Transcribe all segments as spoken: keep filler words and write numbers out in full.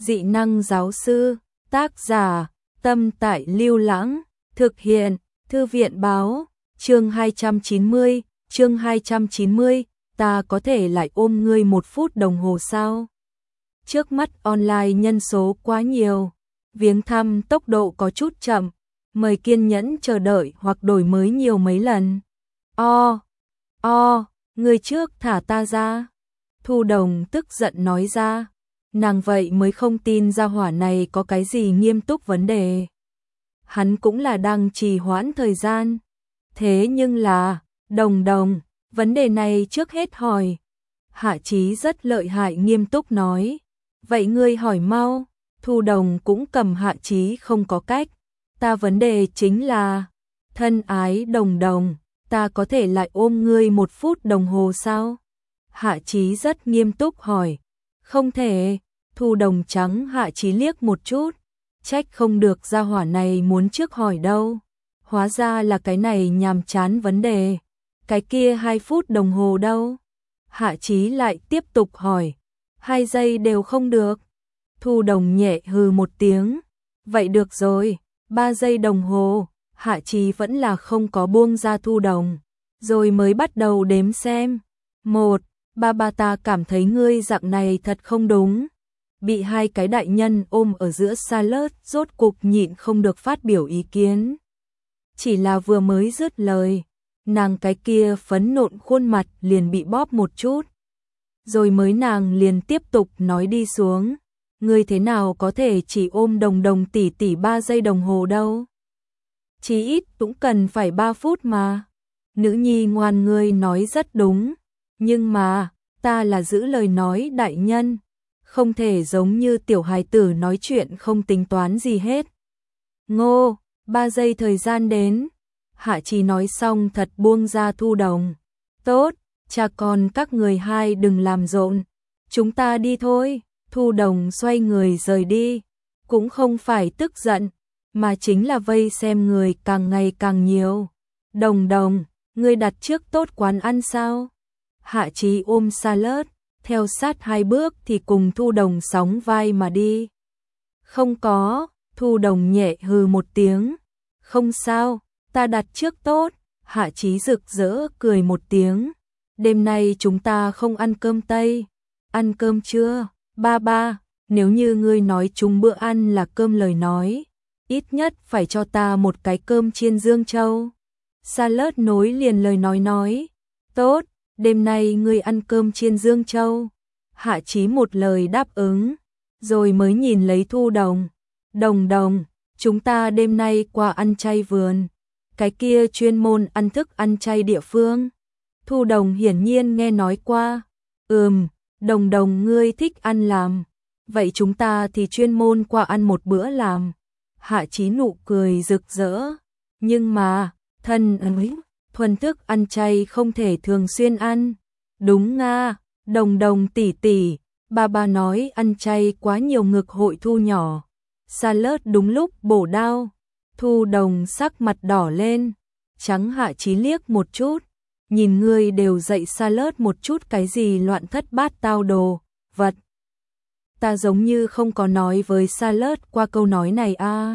Dị năng giáo sư, tác giả, Tâm Tại Lưu Lãng, thực hiện, Thư viện báo, chương hai trăm chín mươi, chương hai trăm chín mươi, ta có thể lại ôm ngươi một phút đồng hồ sao? Trước mắt online nhân số quá nhiều, viếng thăm tốc độ có chút chậm, mời kiên nhẫn chờ đợi hoặc đổi mới nhiều mấy lần. O, o, người trước thả ta ra. Thu Đồng tức giận nói ra, nàng vậy mới không tin gia hỏa này có cái gì nghiêm túc vấn đề. Hắn cũng là đang trì hoãn thời gian. Thế nhưng là, Đồng Đồng, vấn đề này trước hết hỏi. Hạ Chí rất lợi hại nghiêm túc nói. Vậy ngươi hỏi mau. Thu Đồng cũng cầm Hạ Chí không có cách. Ta vấn đề chính là, thân ái Đồng Đồng, ta có thể lại ôm ngươi một phút đồng hồ sao? Hạ Chí rất nghiêm túc hỏi. Không thể. Thu Đồng trắng Hạ Chí liếc một chút. Trách không được gia hỏa này muốn trước hỏi đâu. Hóa ra là cái này nhàm chán vấn đề. Cái kia hai phút đồng hồ đâu? Hạ Chí lại tiếp tục hỏi. Hai giây đều không được. Thu Đồng nhẹ hừ một tiếng. Vậy được rồi, ba giây đồng hồ. Hạ Chí vẫn là không có buông ra Thu Đồng. Rồi mới bắt đầu đếm xem. Một, ba ba ta cảm thấy ngươi dạng này thật không đúng. Bị hai cái đại nhân ôm ở giữa salad, rốt cục nhịn không được phát biểu ý kiến. Chỉ là vừa mới dứt lời, nàng cái kia phấn nộn khuôn mặt liền bị bóp một chút. Rồi mới nàng liền tiếp tục nói đi xuống. Ngươi thế nào có thể chỉ ôm Đồng Đồng tỷ tỷ ba giây đồng hồ đâu? Chí ít cũng cần phải ba phút mà. Nữ nhi ngoan, ngươi nói rất đúng. Nhưng mà, ta là giữ lời nói đại nhân. Không thể giống như tiểu hài tử nói chuyện không tính toán gì hết. Ngô, ba giây thời gian đến. Hạ Chí nói xong thật buông ra Thu Đồng. Tốt, cha con các người hai đừng làm rộn. Chúng ta đi thôi. Thu Đồng xoay người rời đi. Cũng không phải tức giận, mà chính là vây xem người càng ngày càng nhiều. Đồng Đồng, ngươi đặt trước tốt quán ăn sao? Hạ Chí ôm salad, theo sát hai bước thì cùng Thu Đồng sóng vai mà đi. Không có. Thu Đồng nhẹ hừ một tiếng. Không sao, ta đặt trước tốt. Hạ Chí rực rỡ cười một tiếng. Đêm nay chúng ta không ăn cơm Tây. Ăn cơm chưa? Ba ba, nếu như ngươi nói chung bữa ăn là cơm lời nói, ít nhất phải cho ta một cái cơm chiên Dương Châu. Salad nối liền lời nói nói. Tốt, đêm nay ngươi ăn cơm chiên Dương Châu. Hạ Chí một lời đáp ứng, rồi mới nhìn lấy Thu Đồng. Đồng Đồng, chúng ta đêm nay qua ăn chay vườn. Cái kia chuyên môn ăn thức ăn chay địa phương. Thu Đồng hiển nhiên nghe nói qua. Ừm, Đồng Đồng ngươi thích ăn làm. Vậy chúng ta thì chuyên môn qua ăn một bữa làm. Hạ Chí nụ cười rực rỡ. Nhưng mà, thân ấy, thuần thức ăn chay không thể thường xuyên ăn. Đúng nga, Đồng Đồng tỷ tỷ, ba ba nói ăn chay quá nhiều ngực hội thu nhỏ. Salad đúng lúc bổ đao. Thu Đồng sắc mặt đỏ lên, trắng Hạ Chí liếc một chút. Nhìn ngươi đều dậy salad một chút cái gì loạn thất bát tao đồ, vật. Ta giống như không có nói với salad qua câu nói này a. À.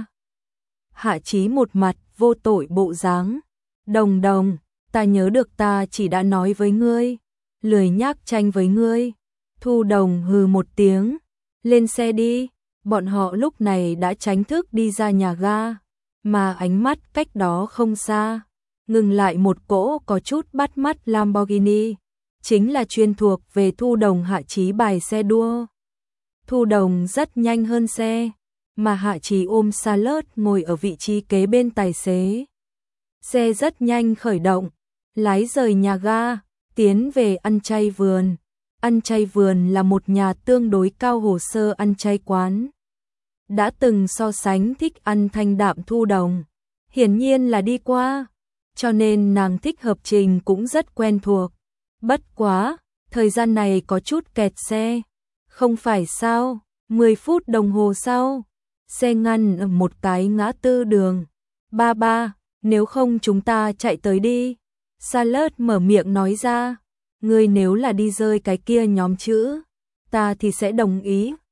Hạ Chí một mặt vô tội bộ dáng. Đồng Đồng, ta nhớ được ta chỉ đã nói với ngươi, lười nhác tranh với ngươi. Thu Đồng hừ một tiếng, lên xe đi. Bọn họ lúc này đã tránh thức đi ra nhà ga, mà ánh mắt cách đó không xa, ngừng lại một cỗ có chút bắt mắt Lamborghini, chính là chuyên thuộc về Thu Đồng Hạ Chí bài xe đua. Thu Đồng rất nhanh hơn xe, mà Hạ Chí ôm salad ngồi ở vị trí kế bên tài xế. Xe rất nhanh khởi động, lái rời nhà ga, tiến về ăn chay vườn. Ăn chay vườn là một nhà tương đối cao hồ sơ ăn chay quán. Đã từng so sánh thích ăn thanh đạm Thu Đồng, hiển nhiên là đi qua, cho nên nàng thích hợp trình cũng rất quen thuộc. Bất quá, thời gian này có chút kẹt xe. Không phải sao, mười phút đồng hồ sau, xe ngăn ở một cái ngã tư đường. Ba ba, nếu không chúng ta chạy tới đi. Salad mở miệng nói ra. Ngươi nếu là đi rơi cái kia nhóm chữ, ta thì sẽ đồng ý.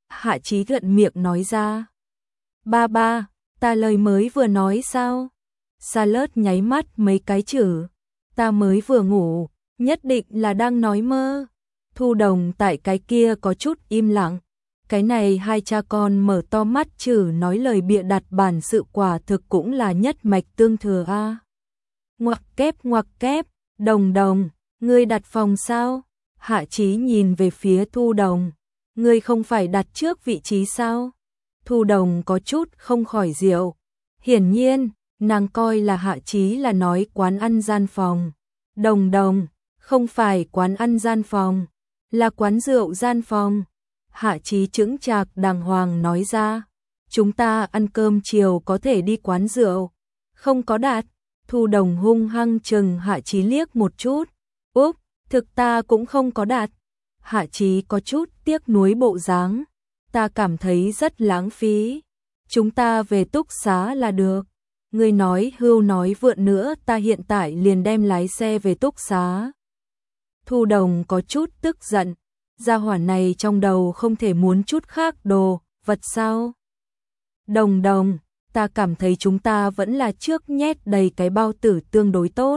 Hạ Chí thuận miệng nói ra. Ba ba, ta lời mới vừa nói sao? Salad nháy mắt mấy cái chữ. Ta mới vừa ngủ, nhất định là đang nói mơ. Thu Đồng tại cái kia có chút im lặng. Cái này hai cha con mở to mắt chử nói lời bịa đặt, bản sự quả thực cũng là nhất mạch tương thừa a. À. Ngoặc kép ngoặc kép, Đồng Đồng, ngươi đặt phòng sao? Hạ Chí nhìn về phía Thu Đồng. Ngươi không phải đặt trước vị trí sao? Thu Đồng có chút không khỏi rượu. Hiển nhiên, nàng coi là Hạ Chí là nói quán ăn gian phòng. Đồng Đồng, không phải quán ăn gian phòng, là quán rượu gian phòng. Hạ Chí chững chạc đàng hoàng nói ra. Chúng ta ăn cơm chiều có thể đi quán rượu. Không có đạt. Thu Đồng hung hăng chừng Hạ Chí liếc một chút. Úp, thực ta cũng không có đạt. Hạ Chí có chút tiếc nuối bộ dáng. Ta cảm thấy rất lãng phí. Chúng ta về túc xá là được. Ngươi nói hưu nói vượn nữa, ta hiện tại liền đem lái xe về túc xá. Thu Đồng có chút tức giận. Gia hỏa này trong đầu không thể muốn chút khác đồ, vật sao? Đồng Đồng, ta cảm thấy chúng ta vẫn là trước nhét đầy cái bao tử tương đối tốt.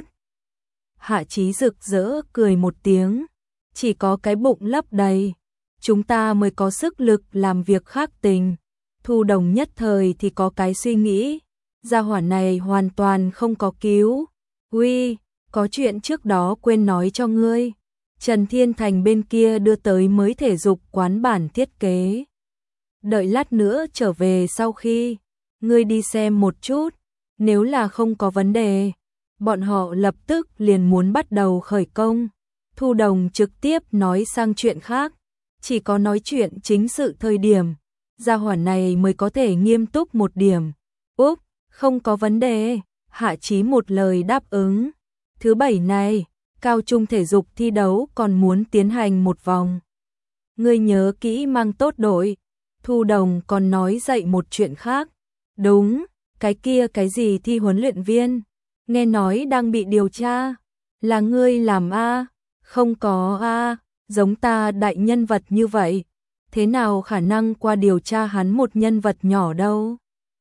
Hạ Chí rực rỡ cười một tiếng. Chỉ có cái bụng lấp đầy, chúng ta mới có sức lực làm việc khác tình. Thu Đồng nhất thời thì có cái suy nghĩ. Gia hỏa này hoàn toàn không có cứu. Uy, có chuyện trước đó quên nói cho ngươi. Trần Thiên Thành bên kia đưa tới mới thể dục quán bản thiết kế. Đợi lát nữa trở về sau khi ngươi đi xem một chút, nếu là không có vấn đề, bọn họ lập tức liền muốn bắt đầu khởi công. Thu Đồng trực tiếp nói sang chuyện khác, chỉ có nói chuyện chính sự thời điểm, gia hỏa này mới có thể nghiêm túc một điểm. Úp, không có vấn đề, Hạ Chí một lời đáp ứng. Thứ bảy này, cao trung thể dục thi đấu còn muốn tiến hành một vòng. Ngươi nhớ kỹ mang tốt đội. Thu Đồng còn nói dậy một chuyện khác. Đúng, cái kia cái gì thi huấn luyện viên, nghe nói đang bị điều tra. Là ngươi làm a? Không có a, giống ta đại nhân vật như vậy, thế nào khả năng qua điều tra hắn một nhân vật nhỏ đâu.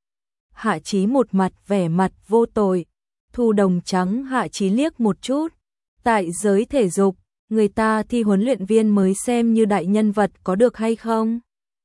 Hạ Chí một mặt vẻ mặt vô tội. Thu Đồng trắng Hạ Chí liếc một chút. Tại giới thể dục, người ta thi huấn luyện viên mới xem như đại nhân vật có được hay không?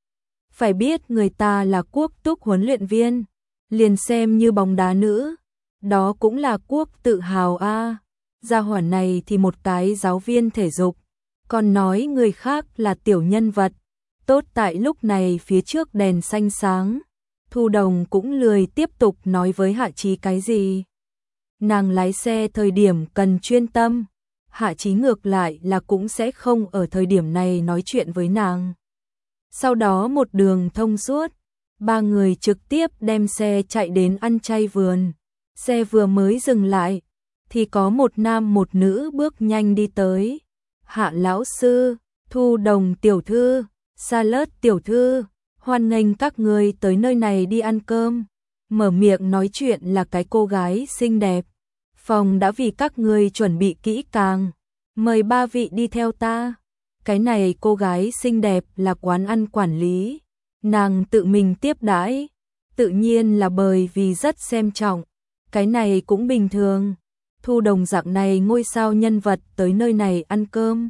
Phải biết người ta là quốc túc huấn luyện viên, liền xem như bóng đá nữ, đó cũng là quốc tự hào a. À. Gia hỏa này thì một cái giáo viên thể dục, còn nói người khác là tiểu nhân vật. Tốt tại lúc này phía trước đèn xanh sáng, Thu Đồng cũng lười tiếp tục nói với Hạ Chí cái gì. Nàng lái xe thời điểm cần chuyên tâm, Hạ Chí ngược lại là cũng sẽ không ở thời điểm này nói chuyện với nàng. Sau đó một đường thông suốt, ba người trực tiếp đem xe chạy đến ăn chay vườn. Xe vừa mới dừng lại, thì có một nam một nữ bước nhanh đi tới. Hạ lão sư, Thu Đồng tiểu thư, Salad tiểu thư, hoan nghênh các người tới nơi này đi ăn cơm. Mở miệng nói chuyện là cái cô gái xinh đẹp. Phòng đã vì các người chuẩn bị kỹ càng, mời ba vị đi theo ta. Cái này cô gái xinh đẹp là quán ăn quản lý, nàng tự mình tiếp đãi, tự nhiên là bởi vì rất xem trọng, cái này cũng bình thường. Thu Đồng dạng này ngôi sao nhân vật tới nơi này ăn cơm,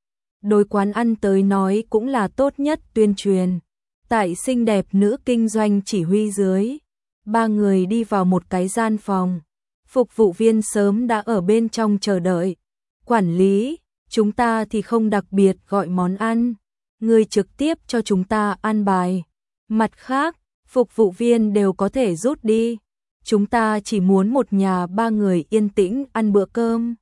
đối quán ăn tới nói cũng là tốt nhất tuyên truyền. Tại xinh đẹp nữ kinh doanh chỉ huy dưới, ba người đi vào một cái gian phòng, phục vụ viên sớm đã ở bên trong chờ đợi. Quản lý, chúng ta thì không đặc biệt gọi món ăn, người trực tiếp cho chúng ta ăn bài. Mặt khác, phục vụ viên đều có thể rút đi. Chúng ta chỉ muốn một nhà ba người yên tĩnh ăn bữa cơm.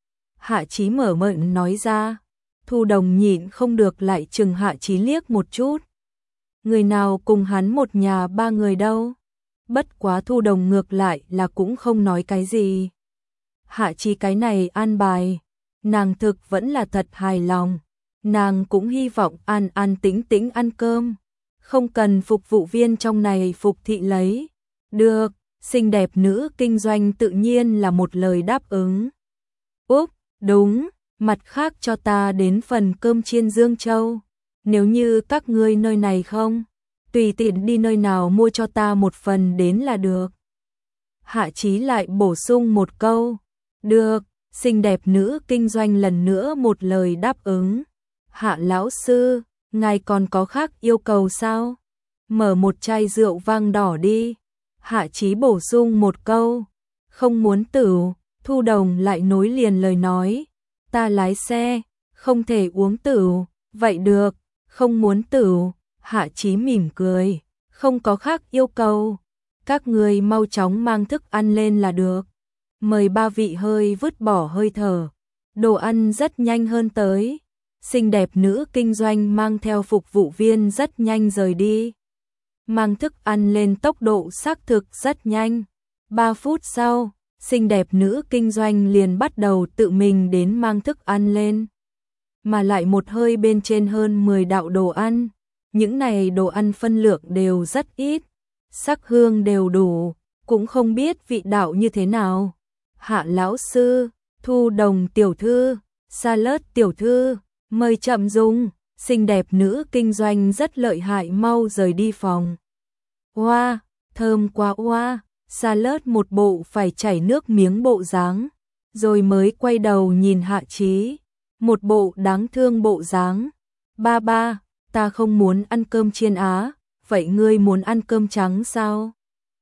Hạ Chí mở miệng nói ra. Thu Đồng nhịn không được lại chừng Hạ Chí liếc một chút. Người nào cùng hắn một nhà ba người đâu? Bất quá Thu Đồng ngược lại là cũng không nói cái gì. Hạ Chí cái này ăn bài, nàng thực vẫn là thật hài lòng. Nàng cũng hy vọng an an tĩnh tĩnh ăn cơm, không cần phục vụ viên trong này phục thị lấy. Được, xinh đẹp nữ kinh doanh tự nhiên là một lời đáp ứng. Úp, đúng, mặt khác cho ta đến phần cơm chiên Dương Châu. nếu như các ngươi nơi này không, tùy tiện đi nơi nào mua cho ta một phần đến là được. Hạ Chí lại bổ sung một câu, được, xinh đẹp nữ kinh doanh lần nữa một lời đáp ứng. Hạ lão sư, ngài còn có khác yêu cầu sao? Mở một chai rượu vang đỏ đi. Hạ Chí bổ sung một câu, không muốn tửu. Thu Đồng lại nối liền lời nói, ta lái xe, không thể uống tửu. Vậy được, không muốn tửu. Hạ Chí mỉm cười, không có khác yêu cầu. Các người mau chóng mang thức ăn lên là được. Mời ba vị hơi vứt bỏ hơi thở. Đồ ăn rất nhanh hơn tới. Xinh đẹp nữ kinh doanh mang theo phục vụ viên rất nhanh rời đi. Mang thức ăn lên tốc độ xác thực rất nhanh. Ba phút sau, xinh đẹp nữ kinh doanh liền bắt đầu tự mình đến mang thức ăn lên. Mà lại một hơi bên trên hơn mười đạo đồ ăn. Những này đồ ăn phân lượng đều rất ít. Sắc hương đều đủ, cũng không biết vị đạo như thế nào. Hạ lão sư, Thu Đồng tiểu thư, Salad tiểu thư, mời chậm dùng. Xinh đẹp nữ kinh doanh rất lợi hại mau rời đi phòng. Oa, thơm quá oa. Salad một bộ phải chảy nước miếng bộ dáng, rồi mới quay đầu nhìn Hạ Chí, một bộ đáng thương bộ dáng. Ba ba, ta không muốn ăn cơm chiên á, vậy ngươi muốn ăn cơm trắng sao?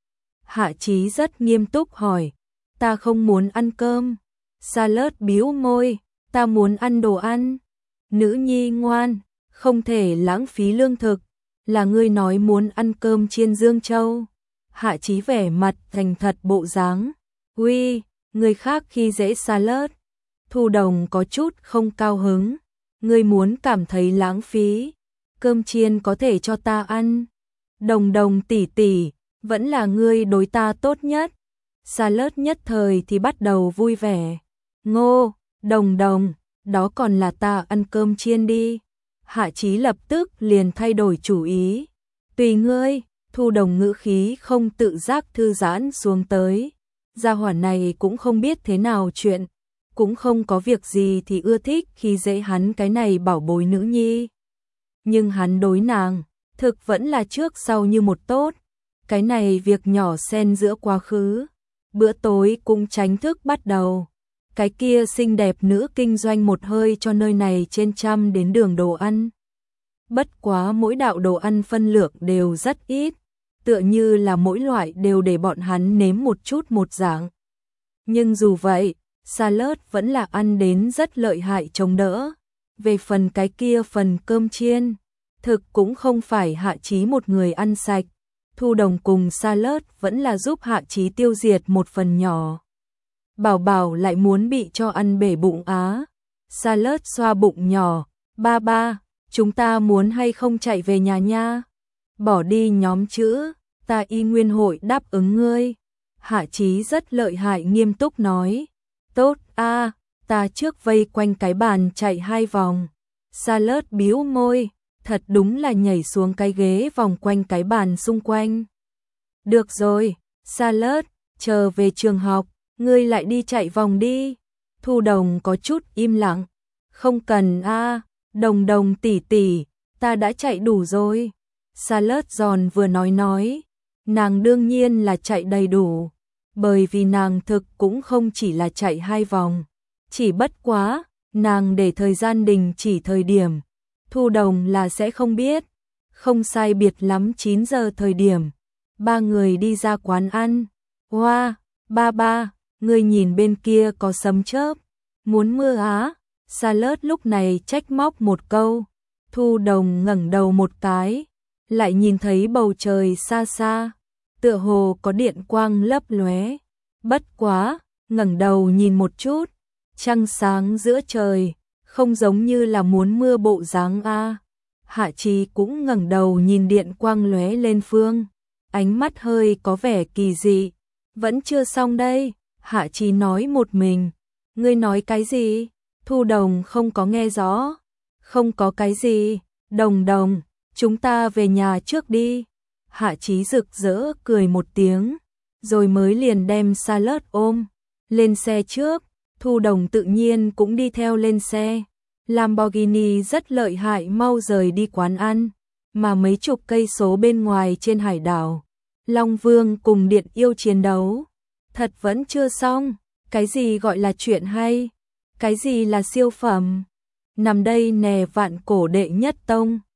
Hạ Chí rất nghiêm túc hỏi, ta không muốn ăn cơm. Salad bĩu môi, ta muốn ăn đồ ăn. Nữ nhi ngoan, không thể lãng phí lương thực, là ngươi nói muốn ăn cơm chiên Dương Châu. Hạ Chí vẻ mặt thành thật bộ dáng, uy, người khác khi dễ Salad. Thu Đồng có chút không cao hứng, ngươi muốn cảm thấy lãng phí, cơm chiên có thể cho ta ăn. Đồng Đồng tỷ tỷ, vẫn là ngươi đối ta tốt nhất. Salad nhất thời thì bắt đầu vui vẻ. Ngô, Đồng Đồng, đó còn là ta ăn cơm chiên đi. Hạ Chí lập tức liền thay đổi chủ ý. Tùy ngươi. Thu Đồng ngữ khí không tự giác thư giãn xuống tới. Gia hỏa này cũng không biết thế nào chuyện, cũng không có việc gì thì ưa thích khi dễ hắn cái này bảo bối nữ nhi. Nhưng hắn đối nàng, thực vẫn là trước sau như một tốt. Cái này việc nhỏ xen giữa quá khứ. Bữa tối cũng tránh thức bắt đầu. Cái kia xinh đẹp nữ kinh doanh một hơi cho nơi này trên trăm đến đường đồ ăn. Bất quá mỗi đạo đồ ăn phân lượng đều rất ít, tựa như là mỗi loại đều để bọn hắn nếm một chút một dạng. Nhưng dù vậy, Salad vẫn là ăn đến rất lợi hại chống đỡ. Về phần cái kia phần cơm chiên, thực cũng không phải Hạ Chí một người ăn sạch. Thu Đồng cùng Salad vẫn là giúp Hạ Chí tiêu diệt một phần nhỏ. Bảo Bảo lại muốn bị cho ăn bể bụng á. Salad xoa bụng nhỏ, ba ba, chúng ta muốn hay không chạy về nhà nha. Bỏ đi nhóm chữ, ta y nguyên hội đáp ứng ngươi. Hạ Chí rất lợi hại nghiêm túc nói. Tốt a, ta trước vây quanh cái bàn chạy hai vòng. Salad bĩu môi, thật đúng là nhảy xuống cái ghế vòng quanh cái bàn xung quanh. Được rồi, Salad, chờ về trường học, ngươi lại đi chạy vòng đi. Thu Đồng có chút im lặng. Không cần a, Đồng Đồng tỷ tỷ, ta đã chạy đủ rồi. Salad giòn vừa nói nói, nàng đương nhiên là chạy đầy đủ, bởi vì nàng thực cũng không chỉ là chạy hai vòng, chỉ bất quá, nàng để thời gian đình chỉ thời điểm, Thu Đồng là sẽ không biết. Không sai biệt lắm chín giờ thời điểm, ba người đi ra quán ăn. Hoa, ba ba, ngươi nhìn bên kia có sấm chớp, muốn mưa á? Salad lúc này trách móc một câu. Thu Đồng ngẩng đầu một cái, lại nhìn thấy bầu trời xa xa, tựa hồ có điện quang lấp lóe. Bất quá, ngẩng đầu nhìn một chút, trăng sáng giữa trời, không giống như là muốn mưa bộ dáng a. Hạ Chí cũng ngẩng đầu nhìn điện quang lóe lên phương, ánh mắt hơi có vẻ kỳ dị. Vẫn chưa xong đây, Hạ Chí nói một mình. Ngươi nói cái gì? Thu Đồng không có nghe rõ. Không có cái gì, Đồng Đồng, chúng ta về nhà trước đi. Hạ Chí rực rỡ cười một tiếng, rồi mới liền đem Salad ôm lên xe trước. Thu Đồng tự nhiên cũng đi theo lên xe. Lamborghini rất lợi hại, mau rời đi quán ăn, mà mấy chục cây số bên ngoài trên hải đảo, Long Vương cùng Điện Yêu chiến đấu. Thật vẫn chưa xong, cái gì gọi là chuyện hay, cái gì là siêu phẩm. Nằm đây nè, vạn cổ đệ nhất tông.